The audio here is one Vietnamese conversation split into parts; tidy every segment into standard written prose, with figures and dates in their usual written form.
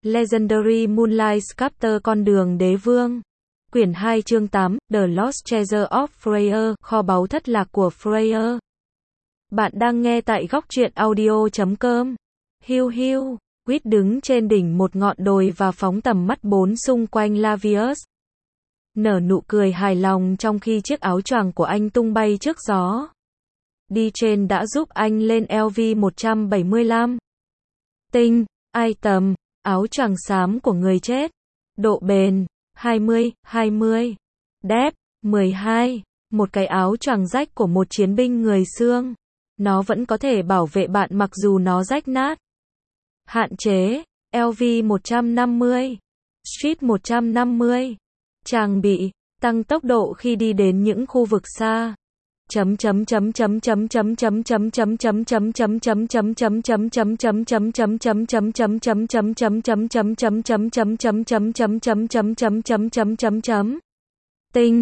Legendary Moonlight Sculptor con đường đế vương. Quyển 2 chương 8, The Lost Treasure of Freya, kho báu thất lạc của Freya. Bạn đang nghe tại góc truyện audio.com. Hiu hiu, Quýt đứng trên đỉnh một ngọn đồi và phóng tầm mắt bốn xung quanh Lavius. Nở nụ cười hài lòng trong khi chiếc áo choàng của anh tung bay trước gió. Đi trên đã giúp anh lên LV-175. Tinh, item, áo choàng xám của người chết. Độ bền, 20. Depth, 12. Một cái áo choàng rách của một chiến binh người xương. Nó vẫn có thể bảo vệ bạn mặc dù nó rách nát. Hạn chế, LV-150. Street 150. Trang bị, tăng tốc độ khi đi đến những khu vực xa. Tinh,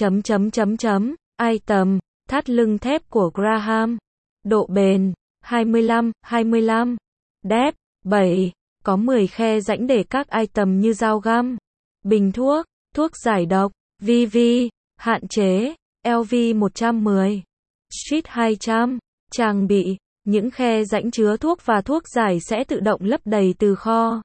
item, thắt lưng thép của Graham. Độ bền, 25. Depth, 7. Có 10 khe rãnh để các item như dao găm, bình thuốc, thuốc giải độc, VV. Hạn chế, LV-110. Street 200. Trang bị, những khe rãnh chứa thuốc và thuốc giải sẽ tự động lấp đầy từ kho.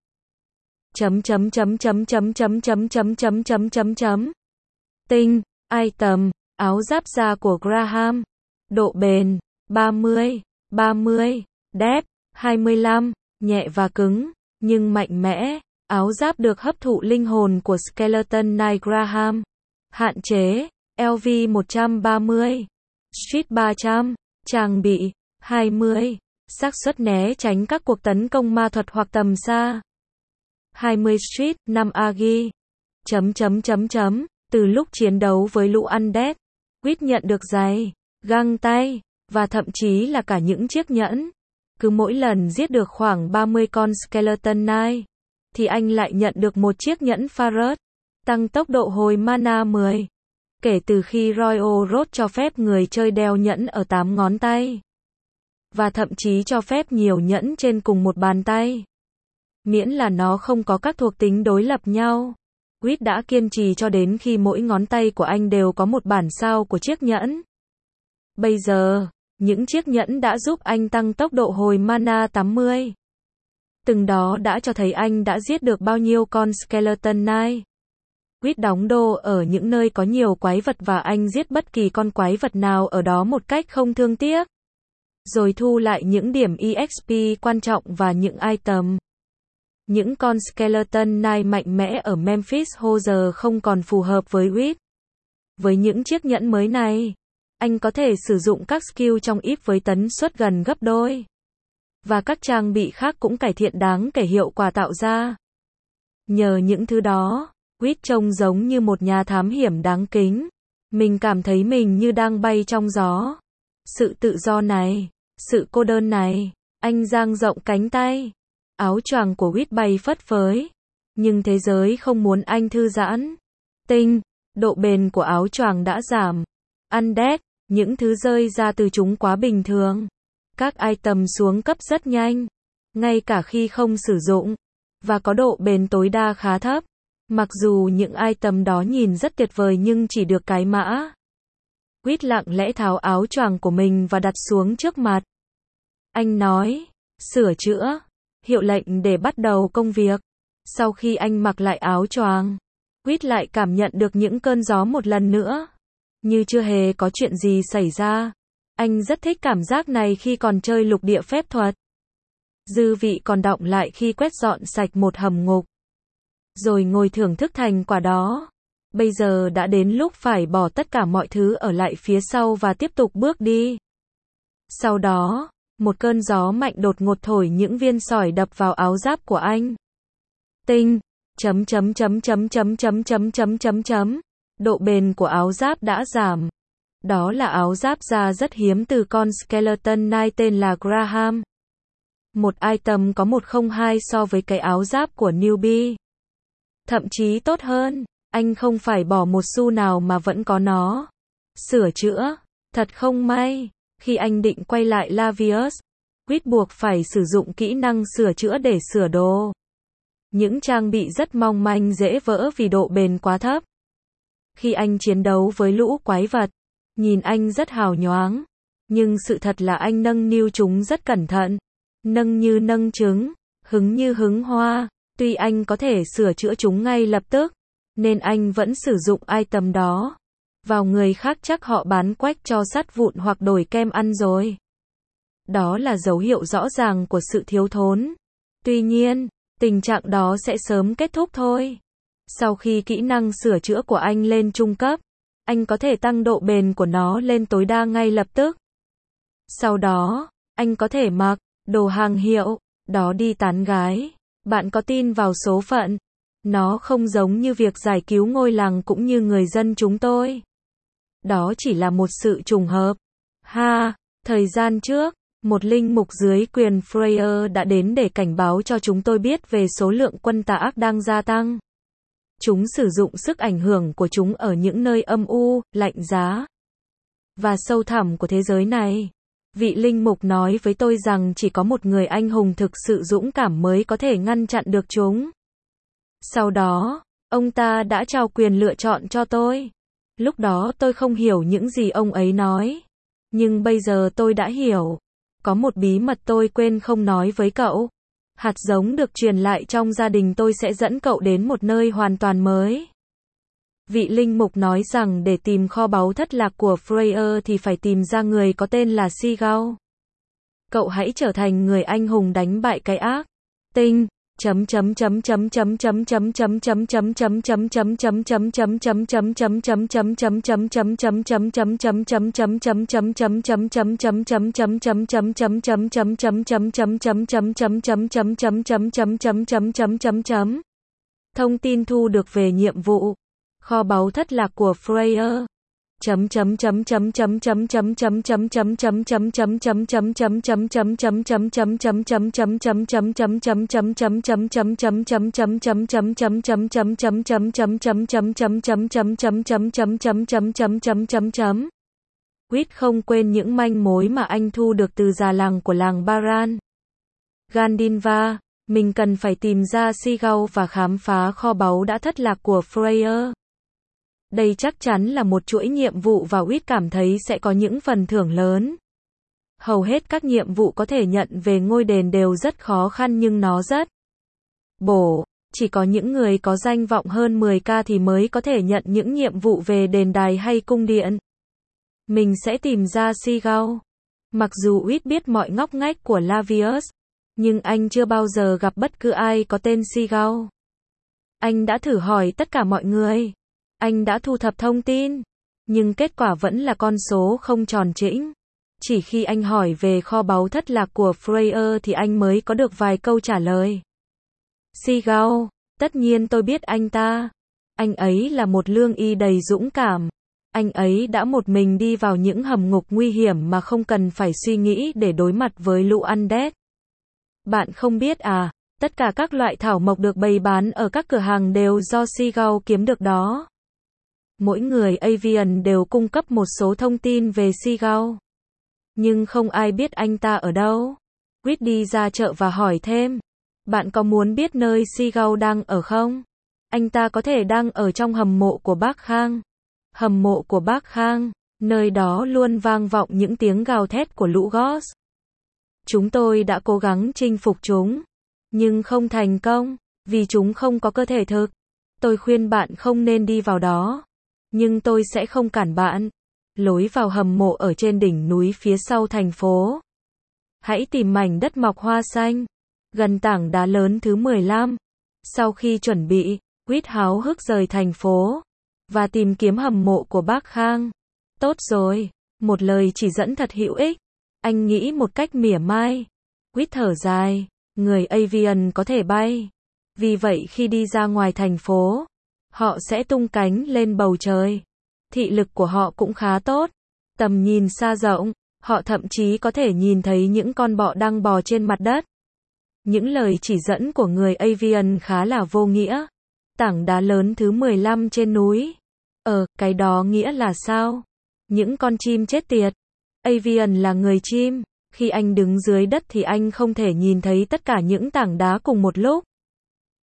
Tinh, item, áo giáp da của Graham. Độ bền, 30. Depth, 25. Nhẹ và cứng, nhưng mạnh mẽ. Áo giáp được hấp thụ linh hồn của Skeleton Knight Graham. Hạn chế, LV-130. Street 300. Trang bị, 20. Xác suất né tránh các cuộc tấn công ma thuật hoặc tầm xa. 20 Street, 5 Agi. Từ lúc chiến đấu với lũ Undead, Quýt nhận được giày, găng tay, và thậm chí là cả những chiếc nhẫn. Cứ mỗi lần giết được khoảng 30 con Skeleton Knight, thì anh lại nhận được một chiếc nhẫn Farad, tăng tốc độ hồi mana 10. Kể từ khi Royal Road cho phép người chơi đeo nhẫn ở 8 ngón tay, và thậm chí cho phép nhiều nhẫn trên cùng một bàn tay, miễn là nó không có các thuộc tính đối lập nhau. Quýt đã kiên trì cho đến khi mỗi ngón tay của anh đều có một bản sao của chiếc nhẫn. Bây giờ, những chiếc nhẫn đã giúp anh tăng tốc độ hồi mana 80. Từng đó đã cho thấy anh đã giết được bao nhiêu con Skeleton Knight. Quýt đóng đô ở những nơi có nhiều quái vật và anh giết bất kỳ con quái vật nào ở đó một cách không thương tiếc. Rồi thu lại những điểm EXP quan trọng và những item. Những con Skeleton Knight mạnh mẽ ở Memphis Ho giờ không còn phù hợp với Quýt. Với những chiếc nhẫn mới này, anh có thể sử dụng các skill trong if với tấn suất gần gấp đôi. Và các trang bị khác cũng cải thiện đáng kể hiệu quả tạo ra. Nhờ những thứ đó, Quýt trông giống như một nhà thám hiểm đáng kính. Mình cảm thấy mình như đang bay trong gió. Sự tự do này, sự cô đơn này, anh dang rộng cánh tay. Áo choàng của Quýt bay phất phới. Nhưng thế giới không muốn anh thư giãn. Tinh, độ bền của áo choàng đã giảm. Undead, những thứ rơi ra từ chúng quá bình thường. Các item xuống cấp rất nhanh, ngay cả khi không sử dụng, và có độ bền tối đa khá thấp. Mặc dù những item đó nhìn rất tuyệt vời nhưng chỉ được cái mã. Quýt lặng lẽ tháo áo choàng của mình và đặt xuống trước mặt. Anh nói, sửa chữa, hiệu lệnh để bắt đầu công việc. Sau khi anh mặc lại áo choàng, Quýt lại cảm nhận được những cơn gió một lần nữa. Như chưa hề có chuyện gì xảy ra. Anh rất thích cảm giác này khi còn chơi lục địa phép thuật. Dư vị còn đọng lại khi quét dọn sạch một hầm ngục. Rồi ngồi thưởng thức thành quả đó. Bây giờ đã đến lúc phải bỏ tất cả mọi thứ ở lại phía sau và tiếp tục bước đi. Sau đó, một cơn gió mạnh đột ngột thổi những viên sỏi đập vào áo giáp của anh. Tinh, độ bền của áo giáp đã giảm. Đó là áo giáp da rất hiếm từ con Skeleton Knight tên là Graham. Một item có 102 so với cái áo giáp của newbie. Thậm chí tốt hơn, anh không phải bỏ một xu nào mà vẫn có nó. Sửa chữa, thật không may, khi anh định quay lại Lavius, Quýt buộc phải sử dụng kỹ năng sửa chữa để sửa đồ. Những trang bị rất mong manh dễ vỡ vì độ bền quá thấp. Khi anh chiến đấu với lũ quái vật, nhìn anh rất hào nhoáng. Nhưng sự thật là anh nâng niu chúng rất cẩn thận. Nâng như nâng trứng, hứng như hứng hoa. Tuy anh có thể sửa chữa chúng ngay lập tức, nên anh vẫn sử dụng item đó. Vào người khác chắc họ bán quách cho sắt vụn hoặc đổi kem ăn rồi. Đó là dấu hiệu rõ ràng của sự thiếu thốn. Tuy nhiên, tình trạng đó sẽ sớm kết thúc thôi. Sau khi kỹ năng sửa chữa của anh lên trung cấp, anh có thể tăng độ bền của nó lên tối đa ngay lập tức. Sau đó, anh có thể mặc đồ hàng hiệu đó đi tán gái. Bạn có tin vào số phận? Nó không giống như việc giải cứu ngôi làng cũng như người dân chúng tôi. Đó chỉ là một sự trùng hợp. Thời gian trước, một linh mục dưới quyền Freyr đã đến để cảnh báo cho chúng tôi biết về số lượng quân tà ác đang gia tăng. Chúng sử dụng sức ảnh hưởng của chúng ở những nơi âm u, lạnh giá và sâu thẳm của thế giới này. Vị linh mục nói với tôi rằng chỉ có một người anh hùng thực sự dũng cảm mới có thể ngăn chặn được chúng. Sau đó, ông ta đã trao quyền lựa chọn cho tôi. Lúc đó tôi không hiểu những gì ông ấy nói. Nhưng bây giờ tôi đã hiểu. Có một bí mật tôi quên không nói với cậu. Hạt giống được truyền lại trong gia đình tôi sẽ dẫn cậu đến một nơi hoàn toàn mới. Vị linh mục nói rằng để tìm kho báu thất lạc của Freyr thì phải tìm ra người có tên là Sigurd. Cậu hãy trở thành người anh hùng đánh bại cái ác. Tinh. Thông tin thu được về nhiệm vụ kho báu thất lạc của Freyr. Quýt không quên những manh mối mà anh thu được từ già làng của làng Baran. Gandinva, mình cần phải tìm ra Sigurd và khám phá kho báu đã thất lạc của Freyr. Đây chắc chắn là một chuỗi nhiệm vụ và Quýt cảm thấy sẽ có những phần thưởng lớn. Hầu hết các nhiệm vụ có thể nhận về ngôi đền đều rất khó khăn nhưng nó rất bổ. Chỉ có những người có danh vọng hơn 10k thì mới có thể nhận những nhiệm vụ về đền đài hay cung điện. Mình sẽ tìm ra Sigurd. Mặc dù Quýt biết mọi ngóc ngách của Lavius, nhưng anh chưa bao giờ gặp bất cứ ai có tên Sigurd. Anh đã thử hỏi tất cả mọi người. Anh đã thu thập thông tin. Nhưng kết quả vẫn là con số không tròn trĩnh. Chỉ khi anh hỏi về kho báu thất lạc của Freyr thì anh mới có được vài câu trả lời. Sigurd, tất nhiên tôi biết anh ta. Anh ấy là một lương y đầy dũng cảm. Anh ấy đã một mình đi vào những hầm ngục nguy hiểm mà không cần phải suy nghĩ để đối mặt với lũ undead. Bạn không biết à, tất cả các loại thảo mộc được bày bán ở các cửa hàng đều do Sigurd kiếm được đó. Mỗi người Avian đều cung cấp một số thông tin về Sigurd. Nhưng không ai biết anh ta ở đâu. Quýt đi ra chợ và hỏi thêm. Bạn có muốn biết nơi Sigurd đang ở không? Anh ta có thể đang ở trong hầm mộ của bác Khang. Hầm mộ của bác Khang, nơi đó luôn vang vọng những tiếng gào thét của lũ Ghost. Chúng tôi đã cố gắng chinh phục chúng, nhưng không thành công, vì chúng không có cơ thể thực. Tôi khuyên bạn không nên đi vào đó. Nhưng tôi sẽ không cản bạn. Lối vào hầm mộ ở trên đỉnh núi phía sau thành phố. Hãy tìm mảnh đất mọc hoa xanh, gần tảng đá lớn thứ 15. Sau khi chuẩn bị, Quýt háo hức rời thành phố và tìm kiếm hầm mộ của bác Khang. Tốt rồi, một lời chỉ dẫn thật hữu ích. Anh nghĩ một cách mỉa mai. Quýt thở dài, người Avian có thể bay. Vì vậy khi đi ra ngoài thành phố, họ sẽ tung cánh lên bầu trời. Thị lực của họ cũng khá tốt. Tầm nhìn xa rộng, họ thậm chí có thể nhìn thấy những con bọ đang bò trên mặt đất. Những lời chỉ dẫn của người Avian khá là vô nghĩa. Tảng đá lớn thứ 15 trên núi. Cái đó nghĩa là sao? Những con chim chết tiệt. Avian là người chim. Khi anh đứng dưới đất thì anh không thể nhìn thấy tất cả những tảng đá cùng một lúc.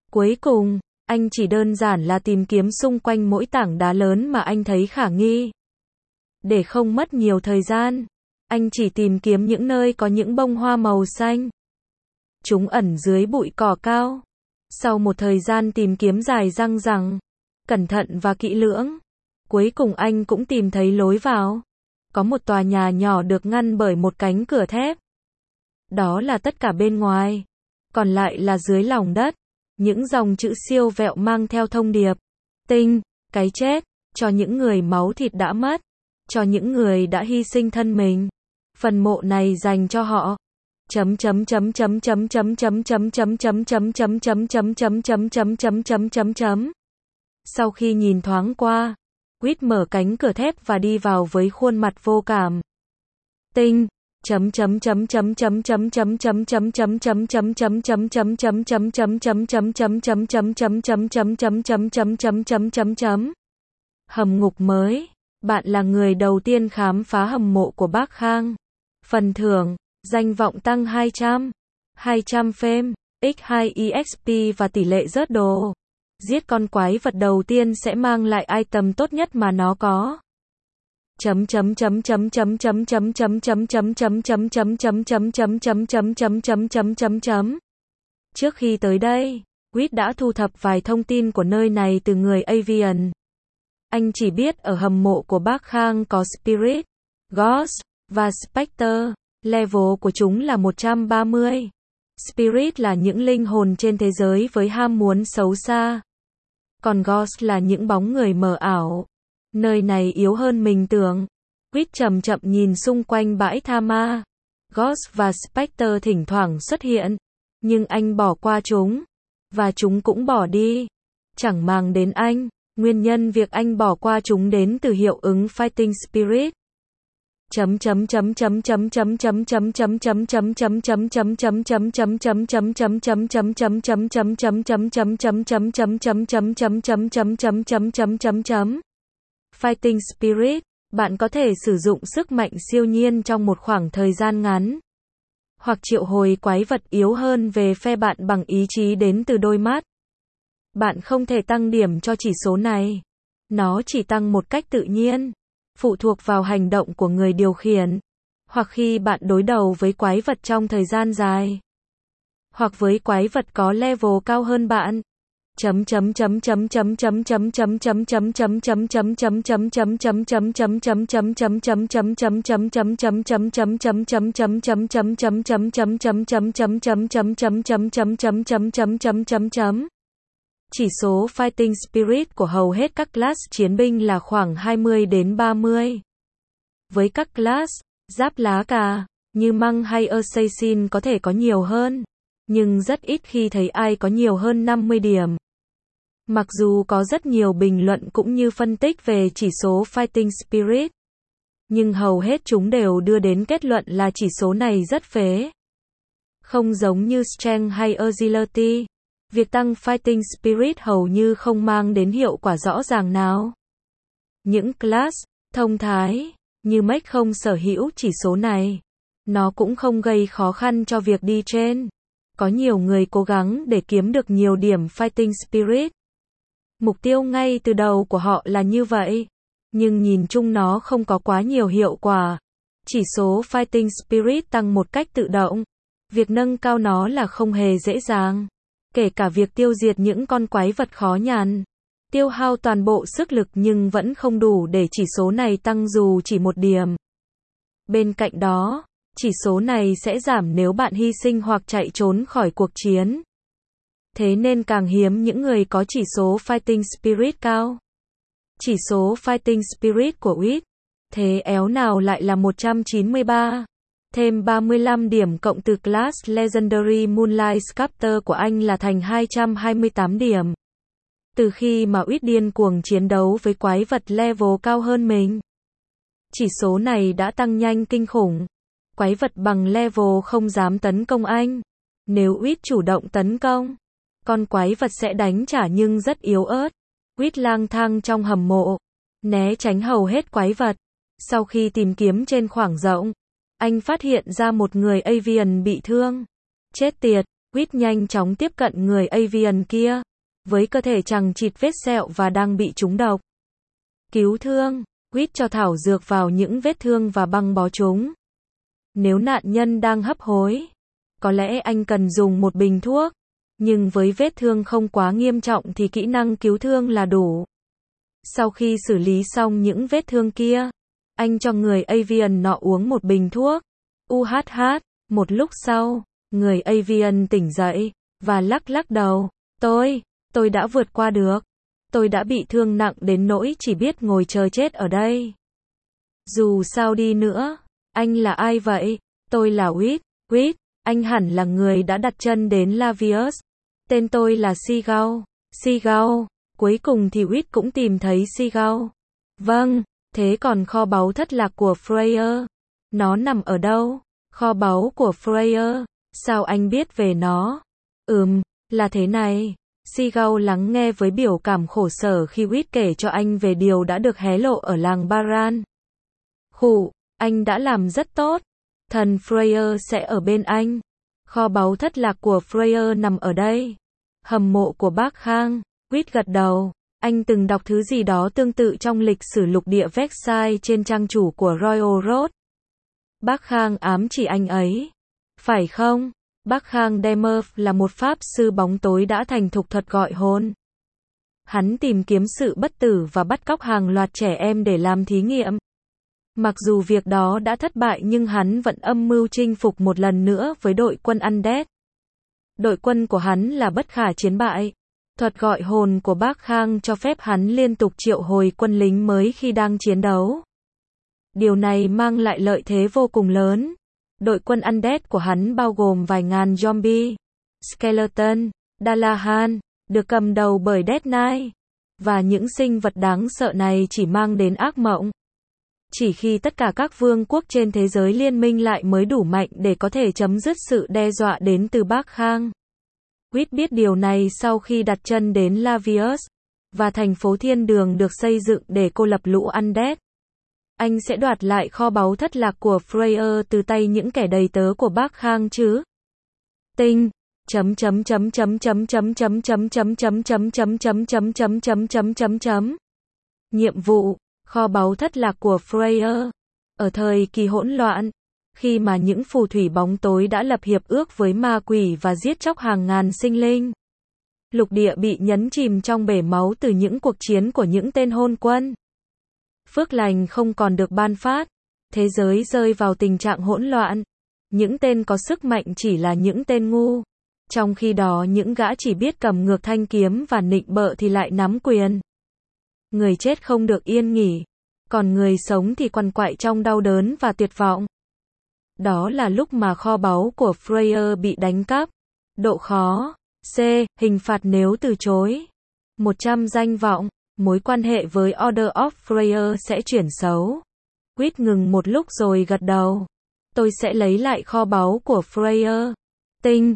Cuối cùng, anh chỉ đơn giản là tìm kiếm xung quanh mỗi tảng đá lớn mà anh thấy khả nghi. Để không mất nhiều thời gian, anh chỉ tìm kiếm những nơi có những bông hoa màu xanh. Chúng ẩn dưới bụi cỏ cao. Sau một thời gian tìm kiếm dài dằng dặc, cẩn thận và kỹ lưỡng, cuối cùng anh cũng tìm thấy lối vào. Có một tòa nhà nhỏ được ngăn bởi một cánh cửa thép. Đó là tất cả bên ngoài. Còn lại là dưới lòng đất. Những dòng chữ siêu vẹo mang theo thông điệp. Tinh, cái chết, cho những người máu thịt đã mất. Cho những người đã hy sinh thân mình. Phần mộ này dành cho họ. Sau khi nhìn thoáng qua, Quýt mở cánh cửa thép và đi vào với khuôn mặt vô cảm. Tinh Hầm ngục mới. Bạn là người đầu tiên khám phá hầm mộ của Bác Khang. Phần thưởng, danh vọng tăng 200 fame, x2 exp và tỷ lệ rớt đồ. Giết con quái vật đầu tiên sẽ mang lại item tốt nhất mà nó có. Trước khi tới đây, Quýt đã thu thập vài thông tin của nơi này từ người Avian. Anh chỉ biết ở hầm mộ của Bác Khang có Spirit, Ghost và Spectre. Level của chúng là 130. Spirit là những linh hồn trên thế giới với ham muốn xấu xa. Còn Ghost là những bóng người mờ ảo. Nơi này yếu hơn mình tưởng. Quýt chậm chậm nhìn xung quanh bãi tha ma. Ghost và Spectre thỉnh thoảng xuất hiện. Nhưng anh bỏ qua chúng. Và chúng cũng bỏ đi. Chẳng màng đến anh. Nguyên nhân việc anh bỏ qua chúng đến từ hiệu ứng Fighting Spirit. Fighting Spirit, bạn có thể sử dụng sức mạnh siêu nhiên trong một khoảng thời gian ngắn, hoặc triệu hồi quái vật yếu hơn về phe bạn bằng ý chí đến từ đôi mắt. Bạn không thể tăng điểm cho chỉ số này. Nó chỉ tăng một cách tự nhiên, phụ thuộc vào hành động của người điều khiển, hoặc khi bạn đối đầu với quái vật trong thời gian dài, hoặc với quái vật có level cao hơn bạn. Chỉ số Fighting Spirit của hầu hết các class chiến binh là khoảng 20 đến 30. Với các class giáp lá cà như Monk hay Assassin có thể có nhiều hơn, nhưng rất ít khi thấy ai có nhiều hơn 50 điểm. Mặc dù có rất nhiều bình luận cũng như phân tích về chỉ số Fighting Spirit, nhưng hầu hết chúng đều đưa đến kết luận là chỉ số này rất phế. Không giống như Strength hay Agility, việc tăng Fighting Spirit hầu như không mang đến hiệu quả rõ ràng nào. Những class thông thái như Mech không sở hữu chỉ số này. Nó cũng không gây khó khăn cho việc đi trên. Có nhiều người cố gắng để kiếm được nhiều điểm Fighting Spirit. Mục tiêu ngay từ đầu của họ là như vậy. Nhưng nhìn chung nó không có quá nhiều hiệu quả. Chỉ số Fighting Spirit tăng một cách tự động. Việc nâng cao nó là không hề dễ dàng. Kể cả việc tiêu diệt những con quái vật khó nhằn. Tiêu hao toàn bộ sức lực nhưng vẫn không đủ để chỉ số này tăng dù chỉ một điểm. Bên cạnh đó, chỉ số này sẽ giảm nếu bạn hy sinh hoặc chạy trốn khỏi cuộc chiến. Thế nên càng hiếm những người có chỉ số Fighting Spirit cao. Chỉ số Fighting Spirit của Quýt, thế éo nào lại là 193. Thêm 35 điểm cộng từ class Legendary Moonlight Sculptor của anh là thành 228 điểm. Từ khi mà Quýt điên cuồng chiến đấu với quái vật level cao hơn mình, chỉ số này đã tăng nhanh kinh khủng. Quái vật bằng level không dám tấn công anh. Nếu Quýt chủ động tấn công, con quái vật sẽ đánh trả nhưng rất yếu ớt. Quýt lang thang trong hầm mộ, né tránh hầu hết quái vật. Sau khi tìm kiếm trên khoảng rộng, anh phát hiện ra một người Avian bị thương. Chết tiệt, Quýt nhanh chóng tiếp cận người Avian kia, với cơ thể chằng chịt vết sẹo và đang bị trúng độc. Cứu thương, Quýt cho thảo dược vào những vết thương và băng bó chúng. Nếu nạn nhân đang hấp hối, có lẽ anh cần dùng một bình thuốc, nhưng với vết thương không quá nghiêm trọng thì kỹ năng cứu thương là đủ. Sau khi xử lý xong những vết thương kia, anh cho người Avian nọ uống một bình thuốc. UHH, một lúc sau, người Avian tỉnh dậy, và lắc lắc đầu. Tôi đã vượt qua được. Tôi đã bị thương nặng đến nỗi chỉ biết ngồi chờ chết ở đây. Dù sao đi nữa, anh là ai vậy? Tôi là Quýt. Quýt, anh hẳn là người đã đặt chân đến Lavius. Tên tôi là Seagull. Seagull, cuối cùng thì Quýt cũng tìm thấy Seagull. Vâng, thế còn kho báu thất lạc của Freya? Nó nằm ở đâu? Kho báu của Freya? Sao anh biết về nó? Là thế này. Seagull lắng nghe với biểu cảm khổ sở khi Quýt kể cho anh về điều đã được hé lộ ở làng Baran. Khụ, anh đã làm rất tốt. Thần Freya sẽ ở bên anh. Kho báu thất lạc của Freya nằm ở đây. Hầm mộ của bác Khang. Quýt gật đầu. Anh từng đọc thứ gì đó tương tự trong lịch sử lục địa Versailles trên trang chủ của Royal Road. Bác Khang ám chỉ anh ấy. Phải không? Bác Khang Demer là một pháp sư bóng tối đã thành thục thuật gọi hồn. Hắn tìm kiếm sự bất tử và bắt cóc hàng loạt trẻ em để làm thí nghiệm. Mặc dù việc đó đã thất bại nhưng hắn vẫn âm mưu chinh phục một lần nữa với đội quân Undead. Đội quân của hắn là bất khả chiến bại. Thuật gọi hồn của bác Khang cho phép hắn liên tục triệu hồi quân lính mới khi đang chiến đấu. Điều này mang lại lợi thế vô cùng lớn. Đội quân Undead của hắn bao gồm vài ngàn zombie, skeleton, Dalahan, được cầm đầu bởi Death Knight. Và những sinh vật đáng sợ này chỉ mang đến ác mộng. Chỉ khi tất cả các vương quốc trên thế giới liên minh lại mới đủ mạnh để có thể chấm dứt sự đe dọa đến từ bác Khang. Quýt biết điều này sau khi đặt chân đến Lavius, và thành phố Thiên Đường được xây dựng để cô lập lũ Undead. Anh sẽ đoạt lại kho báu thất lạc của Freya từ tay những kẻ đầy tớ của bác Khang chứ? Tinh. Nhiệm vụ, kho báu thất lạc của Freya. Ở thời kỳ hỗn loạn, khi mà những phù thủy bóng tối đã lập hiệp ước với ma quỷ và giết chóc hàng ngàn sinh linh. Lục địa bị nhấn chìm trong bể máu từ những cuộc chiến của những tên hôn quân. Phước lành không còn được ban phát. Thế giới rơi vào tình trạng hỗn loạn. Những tên có sức mạnh chỉ là những tên ngu. Trong khi đó những gã chỉ biết cầm ngược thanh kiếm và nịnh bợ thì lại nắm quyền. Người chết không được yên nghỉ. Còn người sống thì quằn quại trong đau đớn và tuyệt vọng. Đó là lúc mà kho báu của Freya bị đánh cắp. Độ khó. C. Hình phạt nếu từ chối. 100 danh vọng. Mối quan hệ với Order of Freya sẽ chuyển xấu. Quýt ngừng một lúc rồi gật đầu. Tôi sẽ lấy lại kho báu của Freya. Tinh.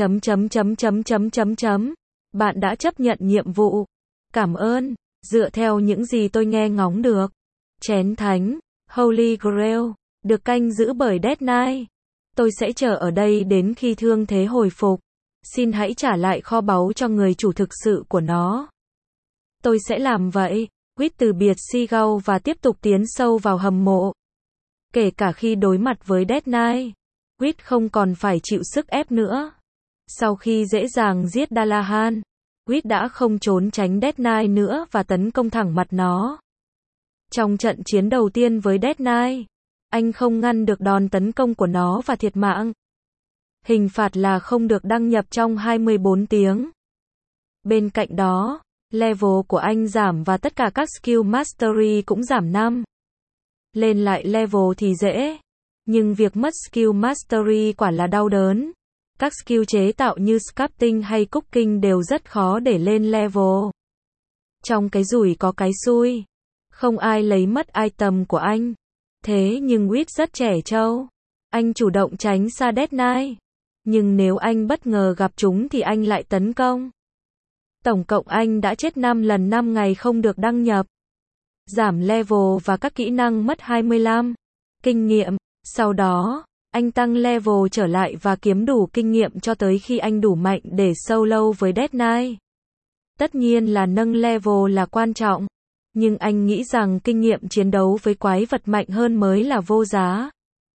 Bạn đã chấp nhận nhiệm vụ. Cảm ơn. Dựa theo những gì tôi nghe ngóng được. Chén thánh, Holy Grail, được canh giữ bởi Death Knight. Tôi sẽ chờ ở đây đến khi thương thế hồi phục. Xin hãy trả lại kho báu cho người chủ thực sự của nó. Tôi sẽ làm vậy. Quýt từ biệt Seagull và tiếp tục tiến sâu vào hầm mộ. Kể cả khi đối mặt với Death Knight, Quýt không còn phải chịu sức ép nữa. Sau khi dễ dàng giết Dalahan, Quýt đã không trốn tránh Death Knight nữa và tấn công thẳng mặt nó. Trong trận chiến đầu tiên với Death Knight, anh không ngăn được đòn tấn công của nó và thiệt mạng. Hình phạt là không được đăng nhập trong 24 tiếng. Bên cạnh đó, level của anh giảm và tất cả các skill mastery cũng giảm 5. Lên lại level thì dễ, nhưng việc mất skill mastery quả là đau đớn. Các skill chế tạo như sculpting hay cooking đều rất khó để lên level. Trong cái rủi có cái xui. Không ai lấy mất item của anh. Thế nhưng Quýt rất trẻ trâu. Anh chủ động tránh xa Death Knight. Nhưng nếu anh bất ngờ gặp chúng thì anh lại tấn công. Tổng cộng anh đã chết 5 lần 5 ngày không được đăng nhập. Giảm level và các kỹ năng mất 25. Kinh nghiệm. Sau đó, Anh tăng level trở lại và kiếm đủ kinh nghiệm cho tới khi anh đủ mạnh để solo với Death Knight. Tất nhiên là nâng level là quan trọng, nhưng anh nghĩ rằng kinh nghiệm chiến đấu với quái vật mạnh hơn mới là vô giá.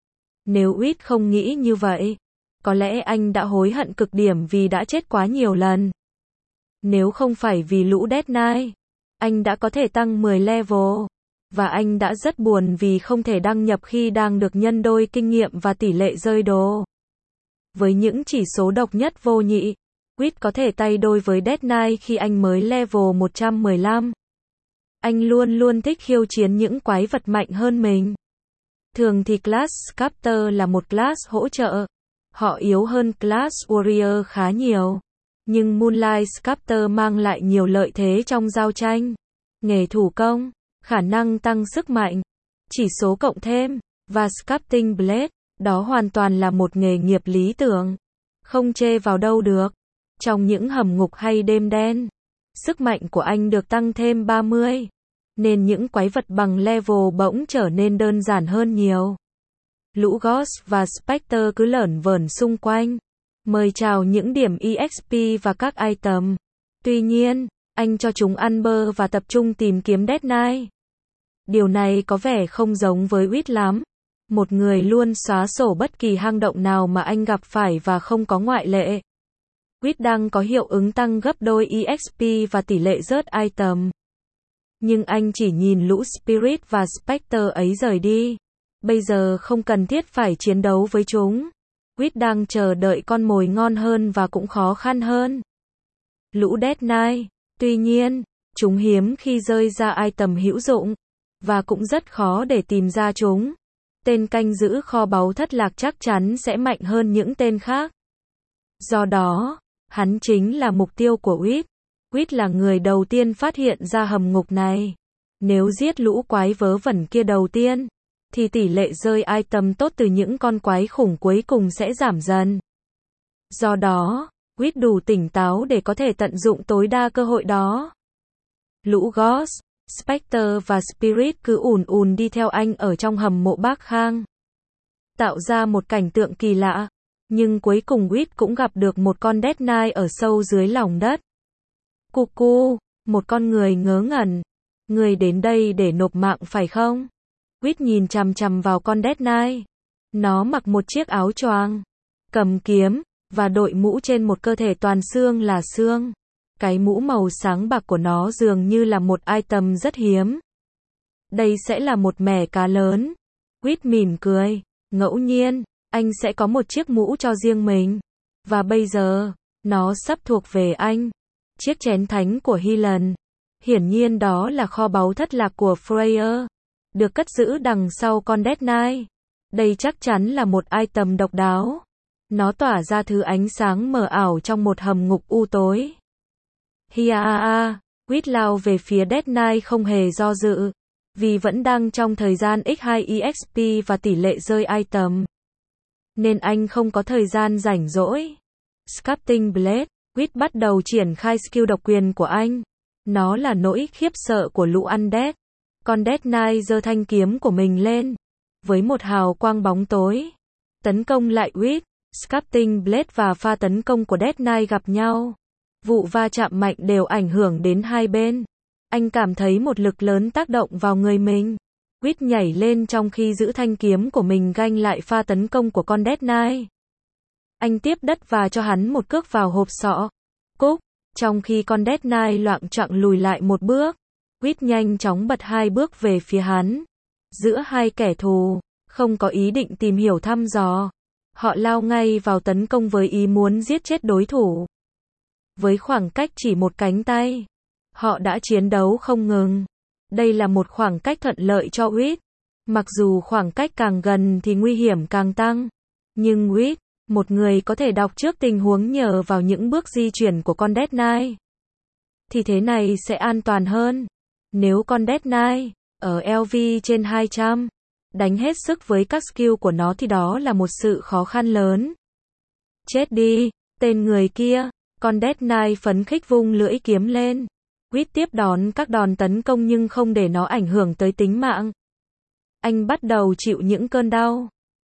Nếu Wit không nghĩ như vậy, có lẽ anh đã hối hận cực điểm vì đã chết quá nhiều lần. Nếu không phải vì lũ Death Knight, anh đã có thể tăng 10 level. Và anh đã rất buồn vì không thể đăng nhập khi đang được nhân đôi kinh nghiệm và tỷ lệ rơi đồ. Với những chỉ số độc nhất vô nhị, Wit có thể tay đôi với Death Knight khi anh mới level 115. Anh luôn luôn thích khiêu chiến những quái vật mạnh hơn mình. Thường thì Class Sculptor là một class hỗ trợ. Họ yếu hơn Class Warrior khá nhiều. Nhưng Moonlight Sculptor mang lại nhiều lợi thế trong giao tranh. Nghề thủ công, khả năng tăng sức mạnh, chỉ số cộng thêm, và Sculpting Blade, đó hoàn toàn là một nghề nghiệp lý tưởng. Không chê vào đâu được. Trong những hầm ngục hay đêm đen, sức mạnh của anh được tăng thêm 30. Nên những quái vật bằng level bỗng trở nên đơn giản hơn nhiều. Lũ Ghost và Spectre cứ lởn vởn xung quanh, mời chào những điểm EXP và các item. Tuy nhiên, anh cho chúng ăn bơ và tập trung tìm kiếm Death Knight. Điều này có vẻ không giống với Wit lắm. Một người luôn xóa sổ bất kỳ hang động nào mà anh gặp phải và không có ngoại lệ. Wit đang có hiệu ứng tăng gấp đôi EXP và tỷ lệ rớt item. Nhưng anh chỉ nhìn lũ Spirit và Spectre ấy rời đi. Bây giờ không cần thiết phải chiến đấu với chúng. Wit đang chờ đợi con mồi ngon hơn và cũng khó khăn hơn. Lũ Death Knight, tuy nhiên, chúng hiếm khi rơi ra item hữu dụng, và cũng rất khó để tìm ra chúng. Tên canh giữ kho báu thất lạc chắc chắn sẽ mạnh hơn những tên khác. Do đó, hắn chính là mục tiêu của Wit. Wit là người đầu tiên phát hiện ra hầm ngục này. Nếu giết lũ quái vớ vẩn kia đầu tiên, thì tỷ lệ rơi item tốt từ những con quái khủng cuối cùng sẽ giảm dần. Do đó, Wit đủ tỉnh táo để có thể tận dụng tối đa cơ hội đó. Lũ Ghost, Spectre và Spirit cứ ùn ùn đi theo anh ở trong hầm mộ Bác Khang, tạo ra một cảnh tượng kỳ lạ. Nhưng cuối cùng Wit cũng gặp được một con Death Knight ở sâu dưới lòng đất. Cuckoo, một con người ngớ ngẩn. Người đến đây để nộp mạng phải không? Wit nhìn chằm chằm vào con Death Knight. Nó mặc một chiếc áo choàng, cầm kiếm, và đội mũ trên một cơ thể toàn xương là xương. Cái mũ màu sáng bạc của nó dường như là một item rất hiếm. Đây sẽ là một mẻ cá lớn. Wit mỉm cười. Ngẫu nhiên, anh sẽ có một chiếc mũ cho riêng mình. Và bây giờ, nó sắp thuộc về anh. Chiếc chén thánh của Helen. Hiển nhiên đó là kho báu thất lạc của Freya. Được cất giữ đằng sau con Death Knight. Đây chắc chắn là một item độc đáo. Nó tỏa ra thứ ánh sáng mờ ảo trong một hầm ngục u tối. Hiaa, Wit lao về phía Death Knight không hề do dự. Vì vẫn đang trong thời gian x2 EXP và tỷ lệ rơi item. Nên anh không có thời gian rảnh rỗi. Sculpting Blade, Wit bắt đầu triển khai skill độc quyền của anh. Nó là nỗi khiếp sợ của lũ Undead. Con Death Knight giơ thanh kiếm của mình lên. Với một hào quang bóng tối. Tấn công lại Wit. Sculpting Blade và pha tấn công của Death Knight gặp nhau. Vụ va chạm mạnh đều ảnh hưởng đến hai bên. Anh cảm thấy một lực lớn tác động vào người mình. Wit nhảy lên trong khi giữ thanh kiếm của mình ganh lại pha tấn công của con Death Knight. Anh tiếp đất và cho hắn một cước vào hộp sọ. Cúc, trong khi con Death Knight loạng choạng lùi lại một bước. Wit nhanh chóng bật hai bước về phía hắn. Giữa hai kẻ thù, không có ý định tìm hiểu thăm dò. Họ lao ngay vào tấn công với ý muốn giết chết đối thủ. Với khoảng cách chỉ một cánh tay, họ đã chiến đấu không ngừng. Đây là một khoảng cách thuận lợi cho Wit. Mặc dù khoảng cách càng gần thì nguy hiểm càng tăng. Nhưng Wit, một người có thể đọc trước tình huống nhờ vào những bước di chuyển của con Death Knight, thì thế này sẽ an toàn hơn. Nếu con Death Knight ở LV trên 200 đánh hết sức với các skill của nó thì đó là một sự khó khăn lớn. Chết đi, tên người kia. Con Death Knight phấn khích vung lưỡi kiếm lên. Wit tiếp đón các đòn tấn công nhưng không để nó ảnh hưởng tới tính mạng. Anh bắt đầu chịu những cơn đau.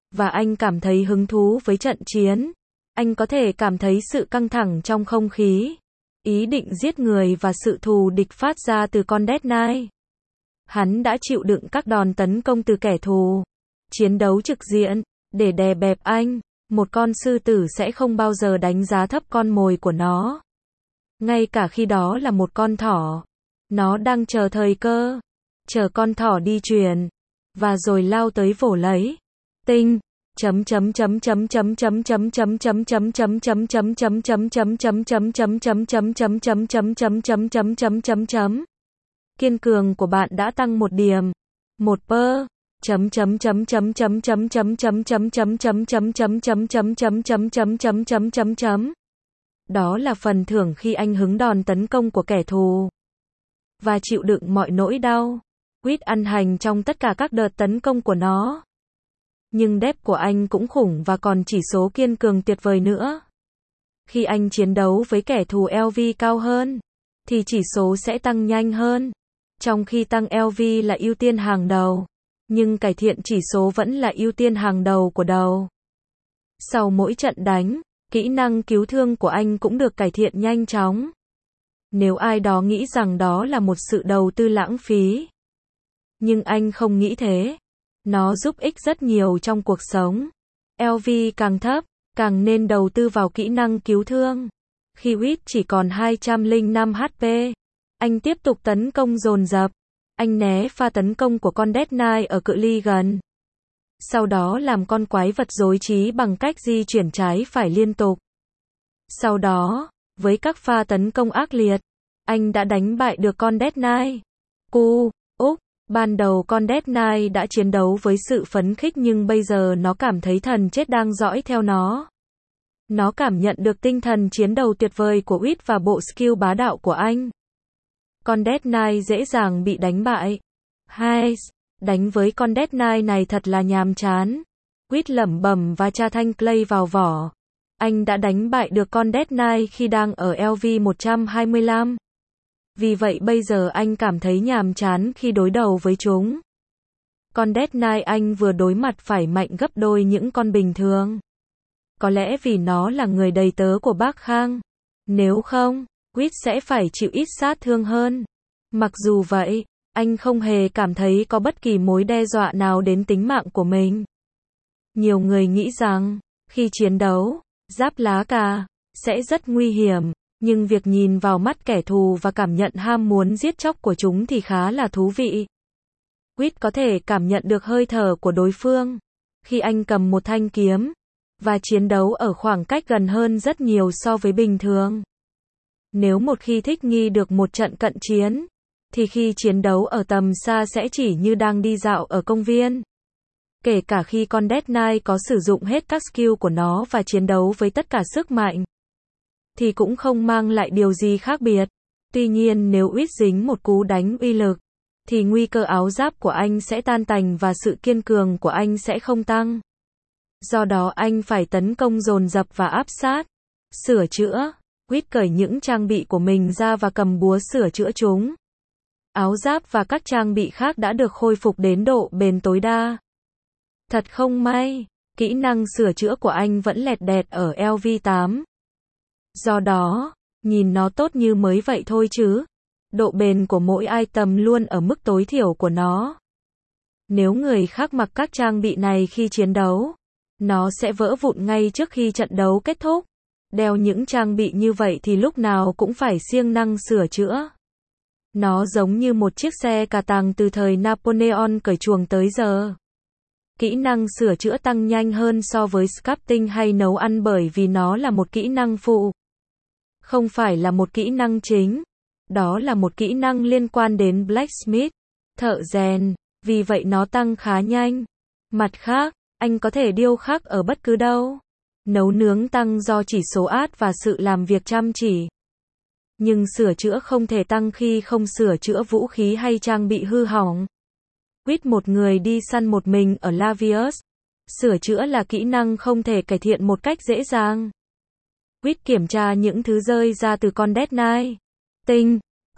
và anh cảm thấy hứng thú với trận chiến. Anh có thể cảm thấy sự căng thẳng trong không khí, ý định giết người và sự thù địch phát ra từ con Death Knight. Hắn đã chịu đựng các đòn tấn công từ kẻ thù, chiến đấu trực diện, để đè bẹp anh. Một con sư tử sẽ không bao giờ đánh giá thấp con mồi của nó. Ngay cả khi đó là một con thỏ. Nó đang chờ thời cơ, chờ con thỏ đi truyền, và rồi lao tới vồ lấy. Tinh. Kiên cường của bạn đã tăng 1 điểm. 1 pơ. Đó là phần thưởng khi anh hứng đòn tấn công của kẻ thù và chịu đựng mọi nỗi đau. Quýt ăn hành trong tất cả các đợt tấn công của nó. Nhưng đép của anh cũng khủng và còn chỉ số kiên cường tuyệt vời nữa. Khi anh chiến đấu với kẻ thù LV cao hơn, thì chỉ số sẽ tăng nhanh hơn. Trong khi tăng LV là ưu tiên hàng đầu, nhưng cải thiện chỉ số vẫn là ưu tiên hàng đầu của đầu. Sau mỗi trận đánh, kỹ năng cứu thương của anh cũng được cải thiện nhanh chóng. Nếu ai đó nghĩ rằng đó là một sự đầu tư lãng phí, nhưng anh không nghĩ thế. Nó giúp ích rất nhiều trong cuộc sống. LV càng thấp, càng nên đầu tư vào kỹ năng cứu thương. Khi Quýt chỉ còn 205 HP, anh tiếp tục tấn công dồn dập. Anh né pha tấn công của con Death Knight ở cự ly gần. Sau đó làm con quái vật rối trí bằng cách di chuyển trái phải liên tục. Sau đó, với các pha tấn công ác liệt, anh đã đánh bại được con Death Knight. Ban đầu con Death Knight đã chiến đấu với sự phấn khích nhưng bây giờ nó cảm thấy thần chết đang dõi theo nó. Nó cảm nhận được tinh thần chiến đấu tuyệt vời của Quýt và bộ skill bá đạo của anh. Con Death Knight dễ dàng bị đánh bại. Đánh với con Death Knight này thật là nhàm chán. Quýt lẩm bẩm và tra thanh clay vào vỏ. Anh đã đánh bại được con Death Knight khi đang ở LV 125. Vì vậy bây giờ anh cảm thấy nhàm chán khi đối đầu với chúng. Con Death Knight anh vừa đối mặt phải mạnh gấp đôi những con bình thường. Có lẽ vì nó là người đầy tớ của bác Khang. Nếu không, Quýt sẽ phải chịu ít sát thương hơn. Mặc dù vậy, anh không hề cảm thấy có bất kỳ mối đe dọa nào đến tính mạng của mình. Nhiều người nghĩ rằng, khi chiến đấu, giáp lá cà sẽ rất nguy hiểm. Nhưng việc nhìn vào mắt kẻ thù và cảm nhận ham muốn giết chóc của chúng thì khá là thú vị. Quýt có thể cảm nhận được hơi thở của đối phương khi anh cầm một thanh kiếm và chiến đấu ở khoảng cách gần hơn rất nhiều so với bình thường. Nếu một khi thích nghi được một trận cận chiến, thì khi chiến đấu ở tầm xa sẽ chỉ như đang đi dạo ở công viên. Kể cả khi con Death Knight có sử dụng hết các skill của nó và chiến đấu với tất cả sức mạnh, thì cũng không mang lại điều gì khác biệt. Tuy nhiên nếu Quýt dính một cú đánh uy lực, thì nguy cơ áo giáp của anh sẽ tan tành và sự kiên cường của anh sẽ không tăng. Do đó anh phải tấn công dồn dập và áp sát. Sửa chữa. Quýt cởi những trang bị của mình ra và cầm búa sửa chữa chúng. Áo giáp và các trang bị khác đã được khôi phục đến độ bền tối đa. Thật không may, kỹ năng sửa chữa của anh vẫn lẹt đẹt ở LV8. Do đó, nhìn nó tốt như mới vậy thôi chứ. Độ bền của mỗi item luôn ở mức tối thiểu của nó. Nếu người khác mặc các trang bị này khi chiến đấu, nó sẽ vỡ vụn ngay trước khi trận đấu kết thúc. Đeo những trang bị như vậy thì lúc nào cũng phải siêng năng sửa chữa. Nó giống như một chiếc xe cà tàng từ thời Napoleon cởi chuồng tới giờ. Kỹ năng sửa chữa tăng nhanh hơn so với sculpting hay nấu ăn bởi vì nó là một kỹ năng phụ. Không phải là một kỹ năng chính. Đó là một kỹ năng liên quan đến blacksmith, thợ rèn, vì vậy nó tăng khá nhanh. Mặt khác, anh có thể điêu khắc ở bất cứ đâu. Nấu nướng tăng do chỉ số át và sự làm việc chăm chỉ. Nhưng sửa chữa không thể tăng khi không sửa chữa vũ khí hay trang bị hư hỏng. Quýt một người đi săn một mình ở Lavius. Sửa chữa là kỹ năng không thể cải thiện một cách dễ dàng. Quýt kiểm tra những thứ rơi ra từ con Death Knight. Tinh.